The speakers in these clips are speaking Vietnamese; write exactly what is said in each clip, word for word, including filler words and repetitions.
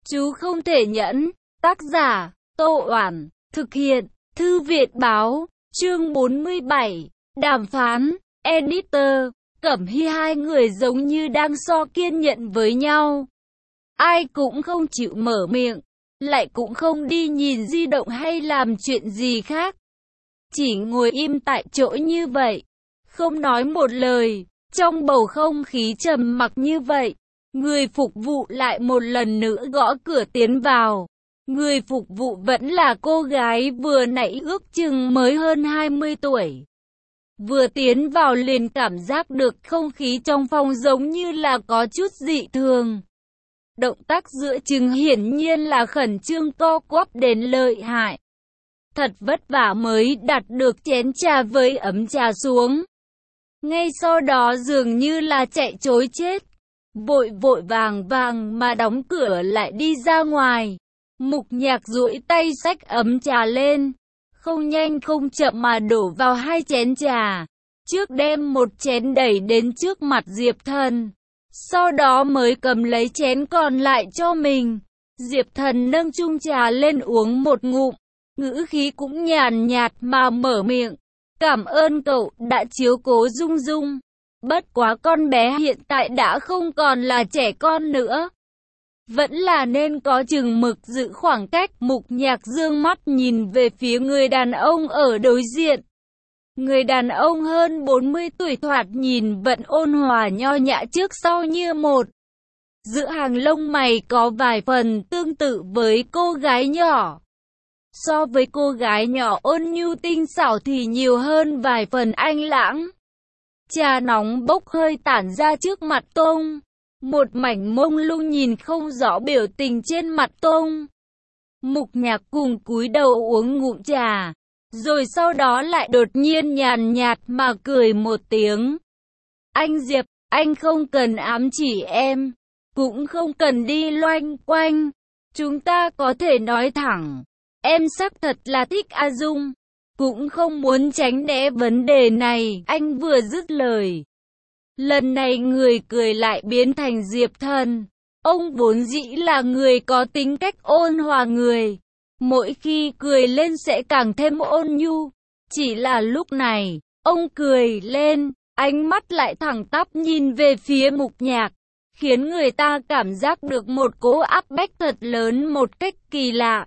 Chú không thể nhẫn. Tác giả, Tô Oản, thực hiện, Thư viện báo, chương bốn mươi bảy, đàm phán, editor, Cẩm Hy. Hai người giống như đang so kiên nhẫn với nhau. Ai cũng không chịu mở miệng, lại cũng không đi nhìn di động hay làm chuyện gì khác. Chỉ ngồi im tại chỗ như vậy, không nói một lời. Trong bầu không khí trầm mặc như vậy, người phục vụ lại một lần nữa gõ cửa tiến vào. Người phục vụ vẫn là cô gái vừa nãy, ước chừng mới hơn hai mươi tuổi. Vừa tiến vào liền cảm giác được không khí trong phòng giống như là có chút dị thường. Động tác giữa chừng hiển nhiên là khẩn trương co quắp đến lợi hại. Thật vất vả mới đặt được chén trà với ấm trà xuống. Ngay sau đó dường như là chạy trối chết, vội vội vàng vàng mà đóng cửa lại đi ra ngoài. Mục Nhạc duỗi tay xách ấm trà lên, không nhanh không chậm mà đổ vào hai chén trà. Trước đem một chén đẩy đến trước mặt Diệp Thần, sau đó mới cầm lấy chén còn lại cho mình. Diệp Thần nâng chung trà lên uống một ngụm, ngữ khí cũng nhàn nhạt mà mở miệng. Cảm ơn cậu đã chiếu cố Dung Dung. Bất quá con bé hiện tại đã không còn là trẻ con nữa, vẫn là nên có chừng mực giữ khoảng cách. Mục Nhạc dương mắt nhìn về phía người đàn ông ở đối diện. Người đàn ông hơn bốn mươi tuổi thoạt nhìn vẫn ôn hòa nho nhã trước sau như một. Giữa hàng lông mày có vài phần tương tự với cô gái nhỏ. So với cô gái nhỏ ôn nhu tinh xảo thì nhiều hơn vài phần anh lãng. Trà nóng bốc hơi tản ra trước mặt Tông. Một mảnh mông lung nhìn không rõ biểu tình trên mặt Tông. Mục Nhạc cùng cúi đầu uống ngụm trà, rồi sau đó lại đột nhiên nhàn nhạt mà cười một tiếng. Anh Diệp, anh không cần ám chỉ em, cũng không cần đi loanh quanh. Chúng ta có thể nói thẳng. Em xác thật là thích A Dung, cũng không muốn tránh né vấn đề này. Anh vừa dứt lời, lần này người cười lại biến thành Diệp Thần. Ông vốn dĩ là người có tính cách ôn hòa người, mỗi khi cười lên sẽ càng thêm ôn nhu. Chỉ là lúc này, ông cười lên, ánh mắt lại thẳng tắp nhìn về phía Mục Nhạc, khiến người ta cảm giác được một cỗ áp bách thật lớn một cách kỳ lạ.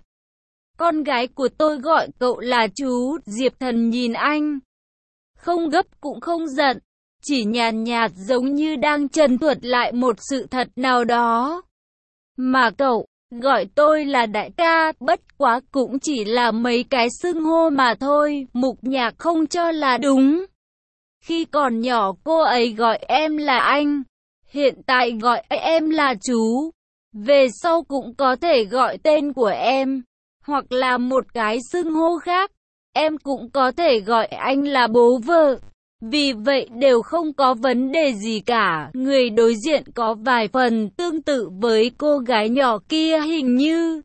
Con gái của tôi gọi cậu là chú. Diệp Thần nhìn anh, không gấp cũng không giận, chỉ nhàn nhạt giống như đang trần thuật lại một sự thật nào đó. Mà cậu, gọi tôi là đại ca, bất quá cũng chỉ là mấy cái xưng hô mà thôi. Mục Nhạc không cho là đúng. Khi còn nhỏ cô ấy gọi em là anh, hiện tại gọi em là chú. Về sau cũng có thể gọi tên của em, hoặc là một cái xưng hô khác. Em cũng có thể gọi anh là bố vợ. Vì vậy đều không có vấn đề gì cả. Người đối diện có vài phần tương tự với cô gái nhỏ kia, hình như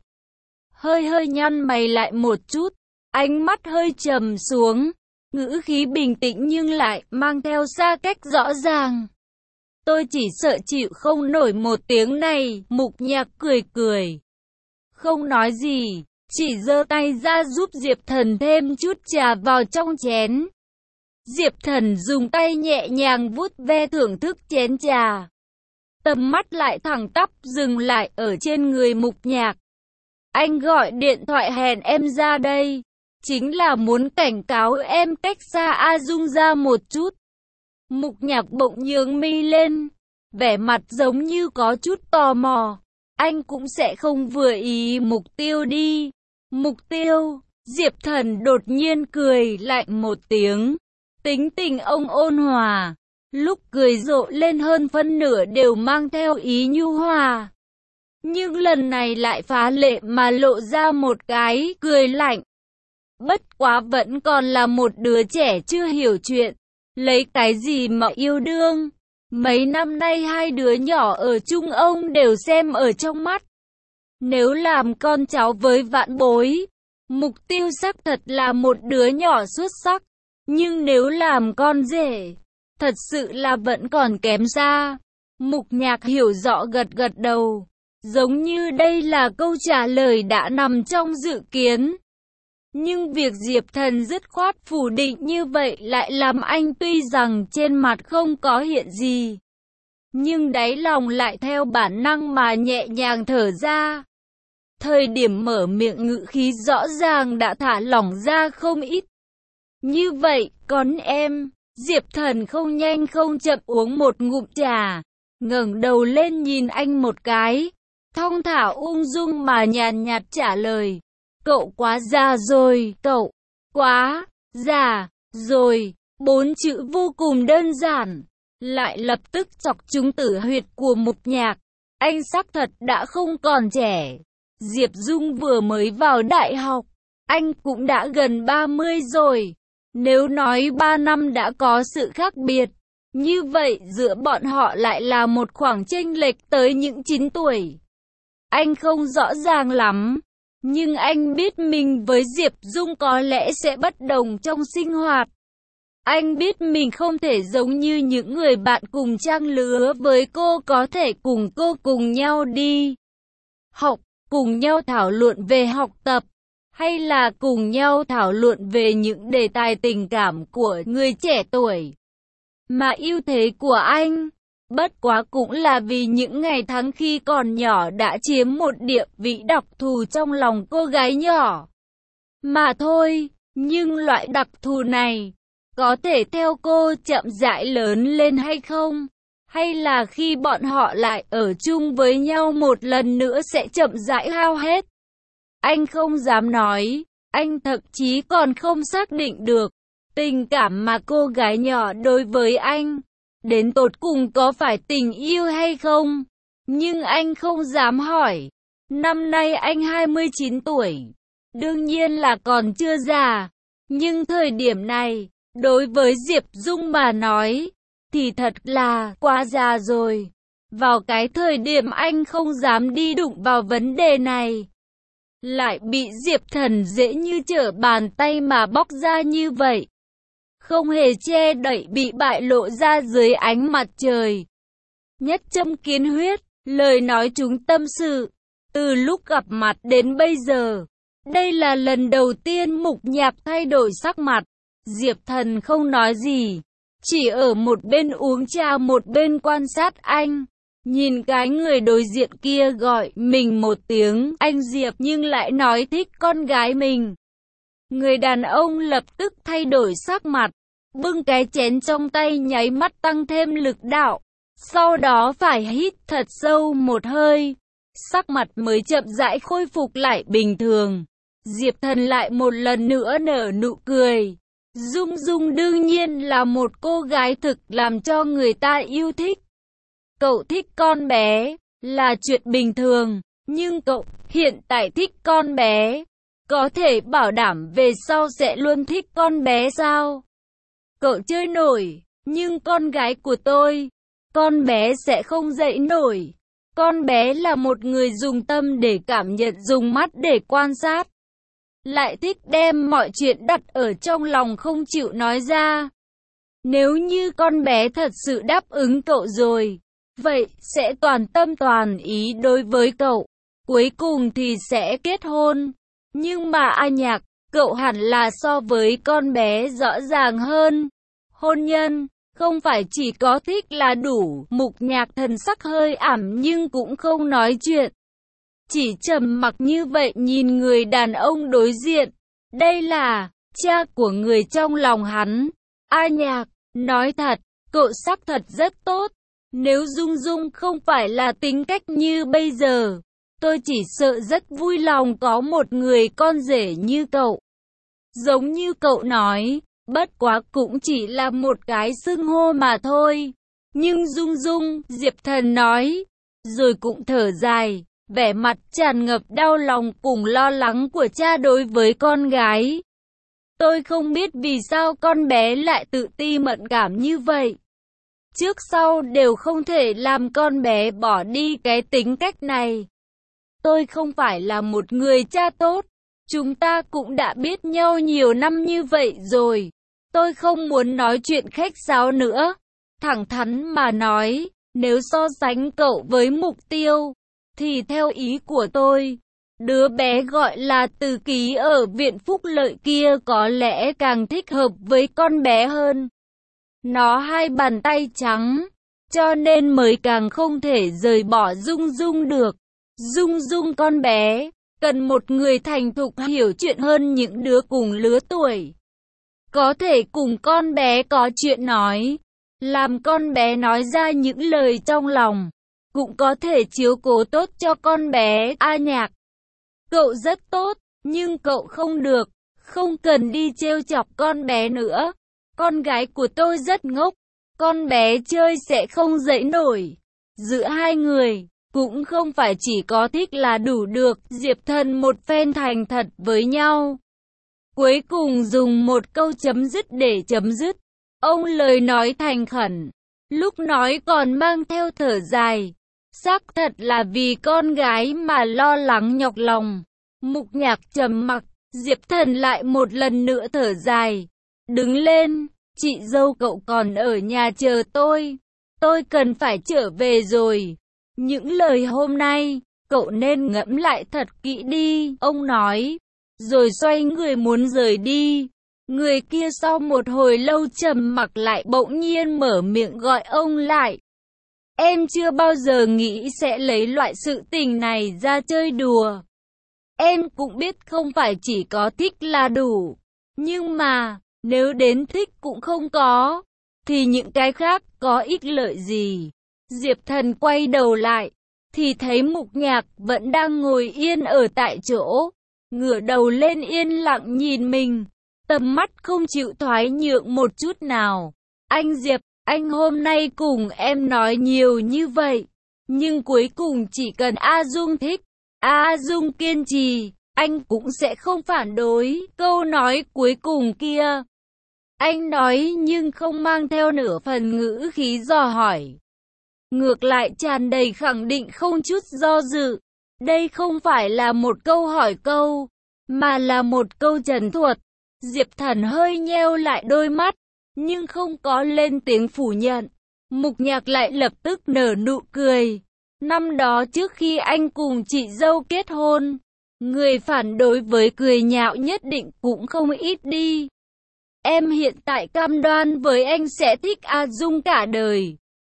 hơi hơi nhăn mày lại một chút, ánh mắt hơi trầm xuống, ngữ khí bình tĩnh nhưng lại mang theo xa cách rõ ràng. Tôi chỉ sợ chịu không nổi một tiếng này. Mục Nhạc cười cười, không nói gì, chỉ giơ tay ra giúp Diệp Thần thêm chút trà vào trong chén. Diệp Thần dùng tay nhẹ nhàng vuốt ve thưởng thức chén trà, tầm mắt lại thẳng tắp dừng lại ở trên người Mục Nhạc. Anh gọi điện thoại hẹn em ra đây, chính là muốn cảnh cáo em cách xa A Dung ra một chút. Mục Nhạc bỗng nhướng mi lên, vẻ mặt giống như có chút tò mò. Anh cũng sẽ không vừa ý mục tiêu đi. Mục tiêu? Diệp Thần đột nhiên cười lạnh một tiếng. Tính tình ông ôn hòa, lúc cười rộ lên hơn phân nửa đều mang theo ý nhu hòa. Nhưng lần này lại phá lệ mà lộ ra một cái cười lạnh. Bất quá vẫn còn là một đứa trẻ chưa hiểu chuyện, lấy cái gì mà yêu đương. Mấy năm nay hai đứa nhỏ ở chung ông đều xem ở trong mắt. Nếu làm con cháu với vạn bối, mục tiêu xác thật là một đứa nhỏ xuất sắc. Nhưng nếu làm con rể, thật sự là vẫn còn kém xa. Mục Nhạc hiểu rõ gật gật đầu. Giống như đây là câu trả lời đã nằm trong dự kiến. Nhưng việc Diệp Thần dứt khoát phủ định như vậy lại làm anh tuy rằng trên mặt không có hiện gì, nhưng đáy lòng lại theo bản năng mà nhẹ nhàng thở ra. Thời điểm mở miệng ngữ khí rõ ràng đã thả lỏng ra không ít. Như vậy, con em, Diệp Thần không nhanh không chậm uống một ngụm trà, ngẩng đầu lên nhìn anh một cái, thong thả ung dung mà nhàn nhạt trả lời. Cậu quá già rồi, cậu quá già rồi. Bốn chữ vô cùng đơn giản, lại lập tức chọc trúng tử huyệt của Mục Nhạc. Anh xác thật đã không còn trẻ. Diệp Dung vừa mới vào đại học, anh cũng đã gần ba mươi rồi. Nếu nói ba năm đã có sự khác biệt, như vậy giữa bọn họ lại là một khoảng chênh lệch tới những chín tuổi. Anh không rõ ràng lắm, nhưng anh biết mình với Diệp Dung có lẽ sẽ bất đồng trong sinh hoạt. Anh biết mình không thể giống như những người bạn cùng trang lứa với cô, có thể cùng cô cùng nhau đi học, cùng nhau thảo luận về học tập, hay là cùng nhau thảo luận về những đề tài tình cảm của người trẻ tuổi. Mà ưu thế của anh, bất quá cũng là vì những ngày tháng khi còn nhỏ đã chiếm một địa vị đặc thù trong lòng cô gái nhỏ mà thôi. Nhưng loại đặc thù này có thể theo cô chậm rãi lớn lên hay không? Hay là khi bọn họ lại ở chung với nhau một lần nữa sẽ chậm rãi hao hết? Anh không dám nói, anh thậm chí còn không xác định được tình cảm mà cô gái nhỏ đối với anh đến tột cùng có phải tình yêu hay không. Nhưng anh không dám hỏi. Năm nay anh hai mươi chín tuổi, đương nhiên là còn chưa già, nhưng thời điểm này, đối với Diệp Dung mà nói, thì thật là quá già rồi. Vào cái thời điểm anh không dám đi đụng vào vấn đề này, lại bị Diệp Thần dễ như trở bàn tay mà bóc ra như vậy, không hề che đậy, bị bại lộ ra dưới ánh mặt trời. Nhất châm kiến huyết, lời nói chúng tâm sự. Từ lúc gặp mặt đến bây giờ, đây là lần đầu tiên Mục Nhạc thay đổi sắc mặt. Diệp Thần không nói gì, chỉ ở một bên uống trà một bên quan sát anh. Nhìn cái người đối diện kia gọi mình một tiếng anh Diệp nhưng lại nói thích con gái mình. Người đàn ông lập tức thay đổi sắc mặt, bưng cái chén trong tay nháy mắt tăng thêm lực đạo. Sau đó phải hít thật sâu một hơi, sắc mặt mới chậm rãi khôi phục lại bình thường. Diệp Thần lại một lần nữa nở nụ cười. Dung Dung đương nhiên là một cô gái thực làm cho người ta yêu thích. Cậu thích con bé là chuyện bình thường, nhưng cậu hiện tại thích con bé, có thể bảo đảm về sau sẽ luôn thích con bé sao? Cậu chơi nổi, nhưng con gái của tôi, con bé sẽ không dậy nổi. Con bé là một người dùng tâm để cảm nhận, dùng mắt để quan sát, lại thích đem mọi chuyện đặt ở trong lòng không chịu nói ra. Nếu như con bé thật sự đáp ứng cậu rồi, vậy sẽ toàn tâm toàn ý đối với cậu, cuối cùng thì sẽ kết hôn. Nhưng mà A Nhạc, cậu hẳn là so với con bé rõ ràng hơn. Hôn nhân không phải chỉ có thích là đủ. Mục Nhạc thần sắc hơi ảm nhưng cũng không nói chuyện, chỉ trầm mặc như vậy nhìn người đàn ông đối diện. Đây là cha của người trong lòng hắn. A Nhạc, nói thật, cậu sắc thật rất tốt. Nếu Dung Dung không phải là tính cách như bây giờ, tôi chỉ sợ rất vui lòng có một người con rể như cậu. Giống như cậu nói, bất quá cũng chỉ là một cái xưng hô mà thôi. Nhưng Dung Dung, Diệp Thần nói, rồi cũng thở dài, vẻ mặt tràn ngập đau lòng cùng lo lắng của cha đối với con gái. Tôi không biết vì sao con bé lại tự ti mẫn cảm như vậy. Trước sau đều không thể làm con bé bỏ đi cái tính cách này. Tôi không phải là một người cha tốt. Chúng ta cũng đã biết nhau nhiều năm như vậy rồi. Tôi không muốn nói chuyện khách sáo nữa. Thẳng thắn mà nói, nếu so sánh cậu với Mục Tiêu, Thì theo ý của tôi, đứa bé gọi là Từ Ký ở viện phúc lợi kia có lẽ càng thích hợp với con bé hơn. Nó hai bàn tay trắng, cho nên mới càng không thể rời bỏ Dung Dung được. Dung Dung con bé, cần một người thành thục hiểu chuyện hơn những đứa cùng lứa tuổi. Có thể cùng con bé có chuyện nói, làm con bé nói ra những lời trong lòng. Cũng có thể chiếu cố tốt cho con bé. A Nhạc, cậu rất tốt, nhưng cậu không được, không cần đi trêu chọc con bé nữa. Con gái của tôi rất ngốc, con bé chơi sẽ không dậy nổi. Giữa hai người, cũng không phải chỉ có thích là đủ được. Diệp Thần một phen thành thật với nhau. Cuối cùng dùng một câu chấm dứt để chấm dứt. Ông lời nói thành khẩn, lúc nói còn mang theo thở dài. Xác thật là vì con gái mà lo lắng nhọc lòng. Mục Nhạc trầm mặc, Diệp Thần lại một lần nữa thở dài. Đứng lên, chị dâu cậu còn ở nhà chờ tôi. Tôi cần phải trở về rồi. Những lời hôm nay, cậu nên ngẫm lại thật kỹ đi, ông nói. Rồi xoay người muốn rời đi. Người kia sau một hồi lâu trầm mặc lại bỗng nhiên mở miệng gọi ông lại. Em chưa bao giờ nghĩ sẽ lấy loại sự tình này ra chơi đùa. Em cũng biết không phải chỉ có thích là đủ. Nhưng mà, nếu đến thích cũng không có, thì những cái khác có ích lợi gì? Diệp Thần quay đầu lại, thì thấy Mục Nhạc vẫn đang ngồi yên ở tại chỗ. Ngửa đầu lên yên lặng nhìn mình, tầm mắt không chịu thoái nhượng một chút nào. Anh Diệp, anh hôm nay cùng em nói nhiều như vậy, nhưng cuối cùng chỉ cần A Dung thích, A Dung kiên trì, anh cũng sẽ không phản đối. Câu nói cuối cùng kia, anh nói nhưng không mang theo nửa phần ngữ khí dò hỏi. Ngược lại tràn đầy khẳng định không chút do dự. Đây không phải là một câu hỏi câu, mà là một câu trần thuật. Diệp Thần hơi nheo lại đôi mắt, nhưng không có lên tiếng phủ nhận. Mục Nhạc lại lập tức nở nụ cười. Năm đó trước khi anh cùng chị dâu kết hôn, người phản đối với cười nhạo nhất định cũng không ít đi. Em hiện tại cam đoan với anh sẽ thích A Dung cả đời.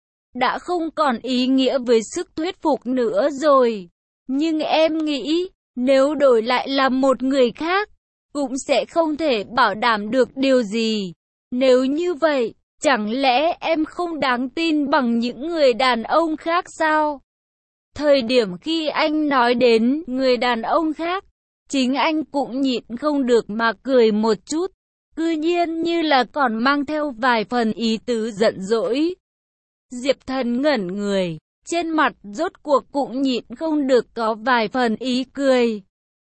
Đã không còn ý nghĩa với sức thuyết phục nữa rồi. Nhưng em nghĩ, nếu đổi lại là một người khác, cũng sẽ không thể bảo đảm được điều gì. Nếu như vậy, chẳng lẽ em không đáng tin bằng những người đàn ông khác sao? Thời điểm khi anh nói đến người đàn ông khác, chính anh cũng nhịn không được mà cười một chút. Cư nhiên như là còn mang theo vài phần ý tứ giận dỗi. Diệp Thần ngẩn người, trên mặt rốt cuộc cũng nhịn không được có vài phần ý cười.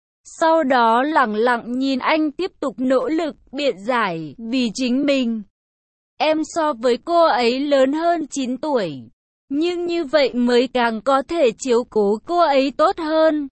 Sau đó lặng lặng nhìn anh tiếp tục nỗ lực biện giải vì chính mình. Em so với cô ấy lớn hơn chín tuổi, nhưng như vậy mới càng có thể chiếu cố cô ấy tốt hơn.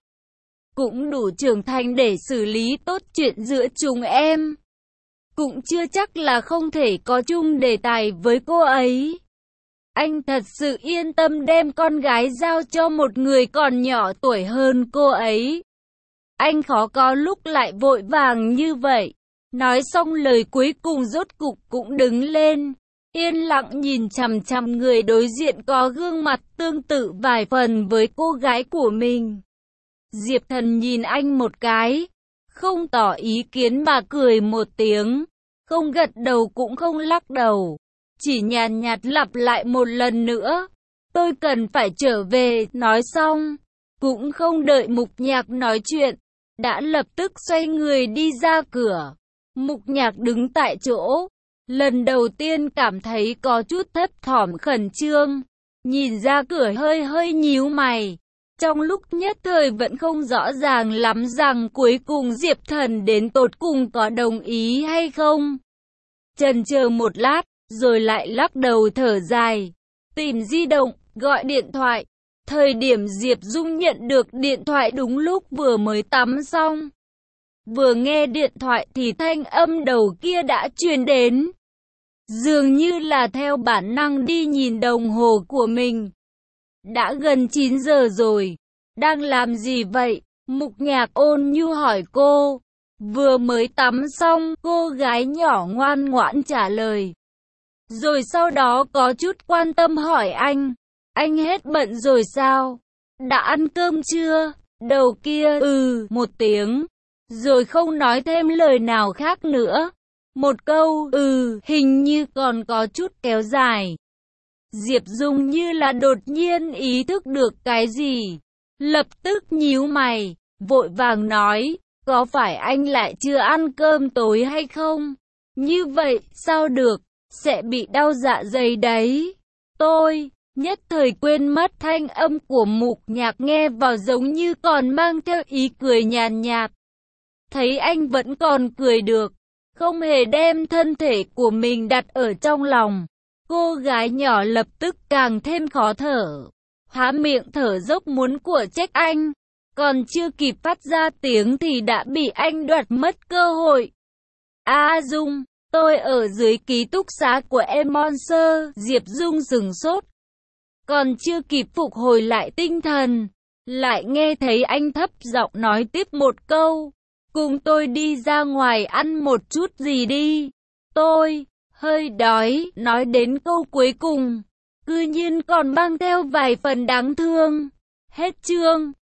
Cũng đủ trưởng thành để xử lý tốt chuyện giữa chúng em. Cũng chưa chắc là không thể có chung đề tài với cô ấy. Anh thật sự yên tâm đem con gái giao cho một người còn nhỏ tuổi hơn cô ấy. Anh khó có lúc lại vội vàng như vậy. Nói xong lời cuối cùng rốt cục cũng đứng lên, yên lặng nhìn chằm chằm người đối diện có gương mặt tương tự vài phần với cô gái của mình. Diệp Thần nhìn anh một cái, không tỏ ý kiến mà cười một tiếng, không gật đầu cũng không lắc đầu, chỉ nhàn nhạt lặp lại một lần nữa. Tôi cần phải trở về. Nói xong, cũng không đợi Mục Nhạc nói chuyện, đã lập tức xoay người đi ra cửa. Mục Nhạc đứng tại chỗ, lần đầu tiên cảm thấy có chút thấp thỏm khẩn trương, nhìn ra cửa hơi hơi nhíu mày. Trong lúc nhất thời vẫn không rõ ràng lắm rằng cuối cùng Diệp Thần đến tột cùng có đồng ý hay không. Chần chờ một lát, rồi lại lắc đầu thở dài, tìm di động, gọi điện thoại. Thời điểm Diệp Dung nhận được điện thoại đúng lúc vừa mới tắm xong. Vừa nghe điện thoại thì thanh âm đầu kia đã truyền đến. Dường như là theo bản năng đi nhìn đồng hồ của mình. Đã gần chín giờ rồi. Đang làm gì vậy? Mục Nhạc ôn nhu hỏi cô. Vừa mới tắm xong, cô gái nhỏ ngoan ngoãn trả lời. Rồi sau đó có chút quan tâm hỏi anh. Anh hết bận rồi sao? Đã ăn cơm chưa? Đầu kia ừ một tiếng. Rồi không nói thêm lời nào khác nữa. Một câu ừ hình như còn có chút kéo dài. Diệp Dung như là đột nhiên ý thức được cái gì. Lập tức nhíu mày, vội vàng nói. Có phải anh lại chưa ăn cơm tối hay không? Như vậy sao được? Sẽ bị đau dạ dày đấy. Tôi nhất thời quên mất thanh âm của Mục Nhạc nghe vào giống như còn mang theo ý cười nhàn nhạt. Thấy anh vẫn còn cười được, không hề đem thân thể của mình đặt ở trong lòng. Cô gái nhỏ lập tức càng thêm khó thở. Há miệng thở dốc muốn của trách anh. Còn chưa kịp phát ra tiếng thì đã bị anh đoạt mất cơ hội. A Dung, tôi ở dưới ký túc xá của em Monster. Diệp Dung sửng sốt. Còn chưa kịp phục hồi lại tinh thần, lại nghe thấy anh thấp giọng nói tiếp một câu. Cùng tôi đi ra ngoài ăn một chút gì đi. Tôi hơi đói. Nói đến câu cuối cùng, cư nhiên còn mang theo vài phần đáng thương. Hết chương.